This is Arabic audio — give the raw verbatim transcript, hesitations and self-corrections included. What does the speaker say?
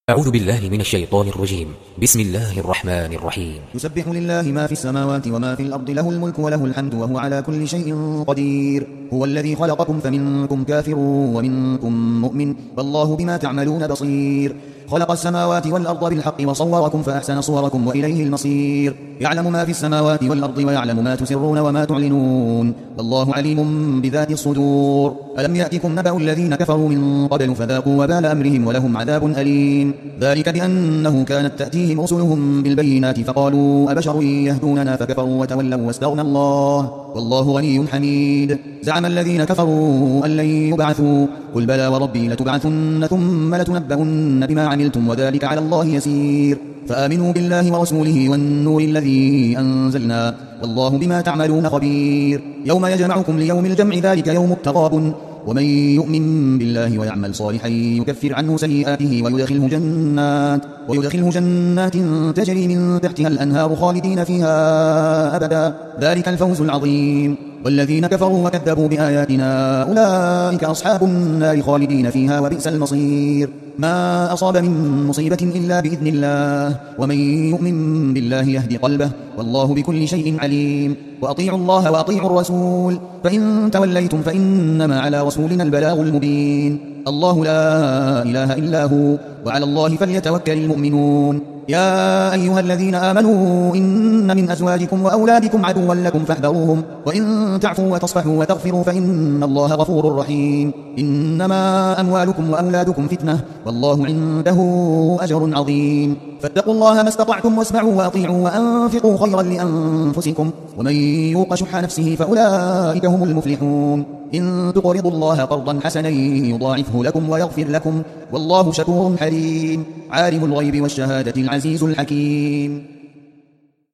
أعوذ بالله من الشيطان الرجيم. بسم الله الرحمن الرحيم. يسبح لله ما في السماوات وما في الأرض، له الملك وله الحمد وهو على كل شيء قدير. هو الذي خلقكم فمنكم كافر ومنكم مؤمن، والله بما تعملون بصير. خلق السماوات والأرض بالحق وصوركم فأحسن صوركم وإليه المصير. يعلم ما في السماوات والأرض ويعلم ما تسرون وما تعلنون، والله عليم بذات الصدور. ألم يأتكم نبأ الذين كفروا من قبل فذاقوا وبال أمرهم ولهم عذاب أليم. ذلك بأنه كانت تأتيهم رسلهم بالبينات فقالوا أبشر يهدوننا فكفروا وتولوا واستغنى الله والله غني حميد. زعم الذين كفروا أن لن يبعثوا، قل بلى وربي لتبعثن ثم لتنبؤن بما عملتم وذلك على الله يسير. فآمنوا بالله ورسوله والنور الذي أنزلنا، والله بما تعملون خبير. يوم يجمعكم ليوم الجمع، ذلك يوم التغابن. ومن يؤمن بالله ويعمل صالحا يكفر عنه سيئاته ويدخله جنات ويدخله جنات تجري من تحتها الأنهار خالدين فيها أبدا، ذلك الفوز العظيم. والذين كفروا وكذبوا بآياتنا أولئك أصحاب النار خالدين فيها وبئس المصير. ما أصاب من مصيبة إلا بإذن الله، ومن يؤمن بالله يهدي قلبه، والله بكل شيء عليم. وأطيعوا الله وأطيعوا الرسول، فإن توليتم فإنما على رسولنا البلاغ المبين. الله لا إله إلا هو، وعلى الله فليتوكل المؤمنون. يا أيها الذين آمنوا إن من أزواجكم وأولادكم عدوا لكم فاحذروهم، وإن تعفوا وتصفحوا وتغفروا فإن الله غفور رحيم. إنما أموالكم وأولادكم فتنة، والله عنده أجر عظيم. فاتقوا الله ما استطعتم واسمعوا وأطيعوا وأنفقوا خيرا لأنفسكم، ومن يوق شح نفسه فأولئك هم المفلحون. إن تقرضوا الله قرضا حسنا يضاعفه لكم ويغفر لكم، والله شكور حليم. عالم الغيب والشهادة العزيز الحكيم.